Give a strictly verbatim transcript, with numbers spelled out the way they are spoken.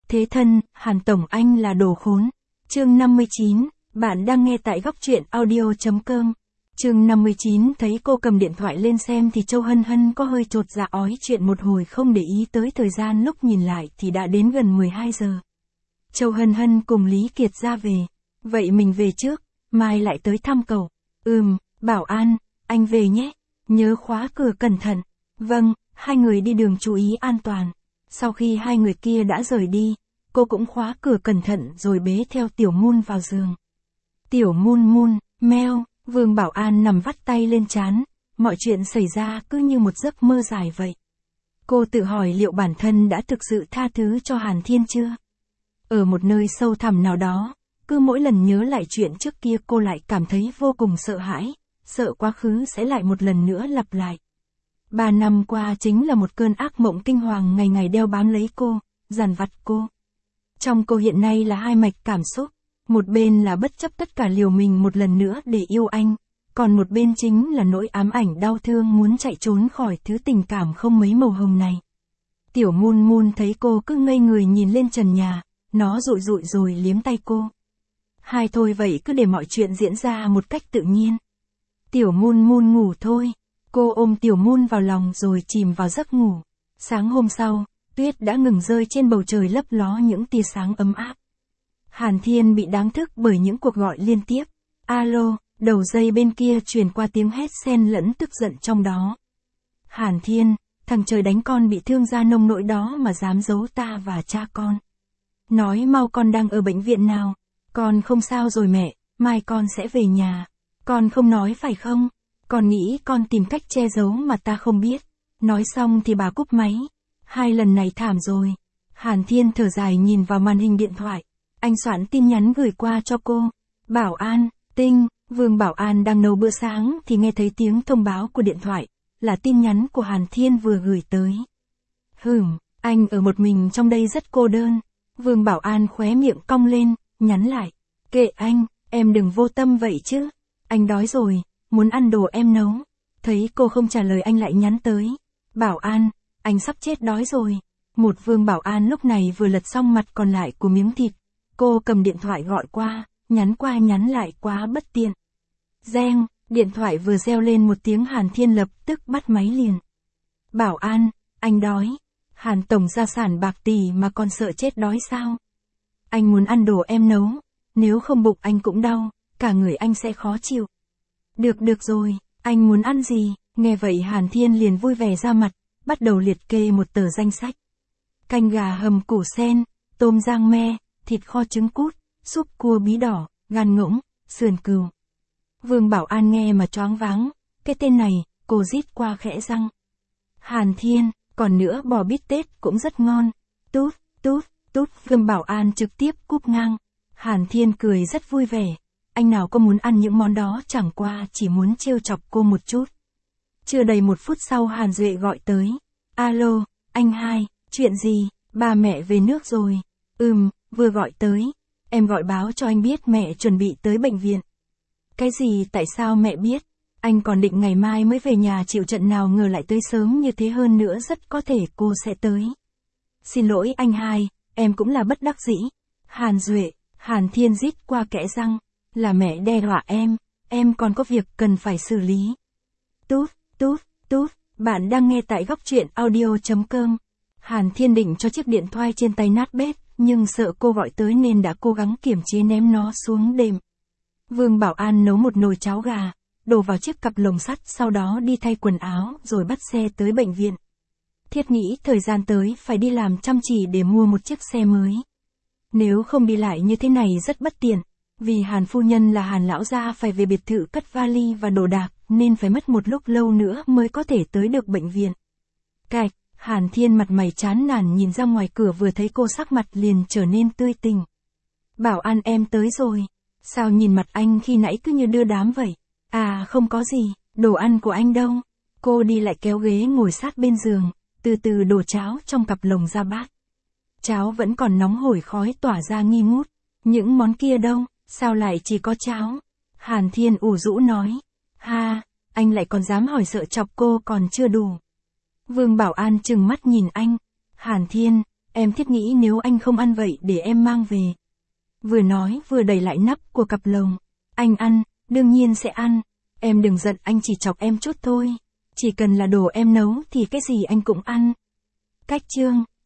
Thế thân, Hàn Tổng anh là đồ khốn. Chương năm mươi chín, bạn đang nghe tại góc truyện audio.com. Chương năm mươi chín thấy cô cầm điện thoại lên xem thì Châu Hân Hân có hơi chột dạ ói chuyện một hồi không để ý tới thời gian, lúc nhìn lại thì đã đến gần mười hai giờ. Châu Hân Hân cùng Lý Kiệt ra về. Vậy mình về trước, mai lại tới thăm cậu. Ừm, Bảo An, anh về nhé. Nhớ khóa cửa cẩn thận. Vâng, hai người đi đường chú ý an toàn. Sau khi hai người kia đã rời đi, cô cũng khóa cửa cẩn thận rồi bế theo Tiểu Mun vào giường. Tiểu Mun Mun, meo, Vương Bảo An nằm vắt tay lên trán, mọi chuyện xảy ra cứ như một giấc mơ dài vậy. Cô tự hỏi liệu bản thân đã thực sự tha thứ cho Hàn Thiên chưa? Ở một nơi sâu thẳm nào đó, cứ mỗi lần nhớ lại chuyện trước kia cô lại cảm thấy vô cùng sợ hãi, sợ quá khứ sẽ lại một lần nữa lặp lại. Ba năm qua chính là một cơn ác mộng kinh hoàng ngày ngày đeo bám lấy cô, dằn vặt cô. Trong cô hiện nay là hai mạch cảm xúc, một bên là bất chấp tất cả liều mình một lần nữa để yêu anh, còn một bên chính là nỗi ám ảnh đau thương muốn chạy trốn khỏi thứ tình cảm không mấy màu hồng này. Tiểu Mun Mun thấy cô cứ ngây người nhìn lên trần nhà, nó dụi dụi rồi liếm tay cô. Hai thôi vậy cứ để mọi chuyện diễn ra một cách tự nhiên. Tiểu Mun Mun ngủ thôi. Cô ôm Tiểu Mun vào lòng rồi chìm vào giấc ngủ. Sáng hôm sau, tuyết đã ngừng rơi trên bầu trời lấp ló những tia sáng ấm áp. Hàn Thiên bị đánh thức bởi những cuộc gọi liên tiếp. Alo, đầu dây bên kia truyền qua tiếng hét xen lẫn tức giận trong đó. Hàn Thiên, thằng trời đánh con bị thương ra nông nỗi đó mà dám giấu ta và cha con. Nói mau con đang ở bệnh viện nào. Con không sao rồi mẹ, mai con sẽ về nhà. Con không nói phải không? Con nghĩ con tìm cách che giấu mà ta không biết. Nói xong thì bà cúp máy. Hai lần này thảm rồi. Hàn Thiên thở dài nhìn vào màn hình điện thoại. Anh soạn tin nhắn gửi qua cho cô. Bảo An, Tinh, Vương Bảo An đang nấu bữa sáng thì nghe thấy tiếng thông báo của điện thoại. Là tin nhắn của Hàn Thiên vừa gửi tới. Hửm, anh ở một mình trong đây rất cô đơn. Vương Bảo An khóe miệng cong lên, nhắn lại. Kệ anh, em đừng vô tâm vậy chứ. Anh đói rồi, muốn ăn đồ em nấu. Thấy cô không trả lời anh lại nhắn tới. Bảo An, anh sắp chết đói rồi. Một Vương Bảo An lúc này vừa lật xong mặt còn lại của miếng thịt. Cô cầm điện thoại gọi qua, nhắn qua nhắn lại quá bất tiện. Reng, điện thoại vừa reo lên một tiếng Hàn Thiên lập tức bắt máy liền. Bảo An, anh đói. Hàn Tổng gia sản bạc tỷ mà còn sợ chết đói sao? Anh muốn ăn đồ em nấu. Nếu không bụng anh cũng đau, cả người anh sẽ khó chịu. Được được rồi, anh muốn ăn gì? Nghe vậy Hàn Thiên liền vui vẻ ra mặt, bắt đầu liệt kê một tờ danh sách. Canh gà hầm củ sen, tôm rang me, thịt kho trứng cút, súp cua bí đỏ, gan ngỗng, sườn cừu. Vương Bảo An nghe mà choáng váng, cái tên này, cô rít qua khẽ răng. Hàn Thiên, còn nữa bò bít tết cũng rất ngon. Tút, tút, tút, Vương Bảo An trực tiếp cúp ngang. Hàn Thiên cười rất vui vẻ. Anh nào có muốn ăn những món đó, chẳng qua chỉ muốn trêu chọc cô một chút. Chưa đầy một phút sau Hàn Duệ gọi tới. Alo, anh hai, chuyện gì? Ba mẹ về nước rồi. Ừm, vừa gọi tới. Em gọi báo cho anh biết mẹ chuẩn bị tới bệnh viện. Cái gì? Tại sao mẹ biết? Anh còn định ngày mai mới về nhà chịu trận, nào ngờ lại tới sớm như thế, hơn nữa rất có thể cô sẽ tới. Xin lỗi anh hai, em cũng là bất đắc dĩ. Hàn Duệ, Hàn Thiên rít qua kẽ răng. Là mẹ đe dọa em, em còn có việc cần phải xử lý. Tút, tút, tút, bạn đang nghe tại góc truyện audio.com. Hàn Thiên định cho chiếc điện thoại trên tay nát bét, nhưng sợ cô gọi tới nên đã cố gắng kiềm chế ném nó xuống đệm. Vương Bảo An nấu một nồi cháo gà, đổ vào chiếc cặp lồng sắt, sau đó đi thay quần áo rồi bắt xe tới bệnh viện. Thiết nghĩ thời gian tới phải đi làm chăm chỉ để mua một chiếc xe mới. Nếu không đi lại như thế này rất bất tiện. Vì Hàn phu nhân là Hàn lão gia phải về biệt thự cất vali và đồ đạc, nên phải mất một lúc lâu nữa mới có thể tới được bệnh viện. Cạch, Hàn Thiên mặt mày chán nản nhìn ra ngoài cửa, vừa thấy cô sắc mặt liền trở nên tươi tỉnh. Bảo An, em tới rồi. Sao nhìn mặt anh khi nãy cứ như đưa đám vậy? À không có gì, đồ ăn của anh đâu? Cô đi lại kéo ghế ngồi sát bên giường, từ từ đổ cháo trong cặp lồng ra bát. Cháo vẫn còn nóng hổi, khói tỏa ra nghi ngút. Những món kia đâu? Sao lại chỉ có cháo? Hàn Thiên ủ rũ nói. Ha, anh lại còn dám hỏi, sợ chọc cô còn chưa đủ. Vương Bảo An trừng mắt nhìn anh. Hàn Thiên, em thiết nghĩ nếu anh không ăn vậy để em mang về. Vừa nói vừa đẩy lại nắp của cặp lồng. Anh ăn, đương nhiên sẽ ăn. Em đừng giận, anh chỉ chọc em chút thôi. Chỉ cần là đồ em nấu thì cái gì anh cũng ăn. Cách chương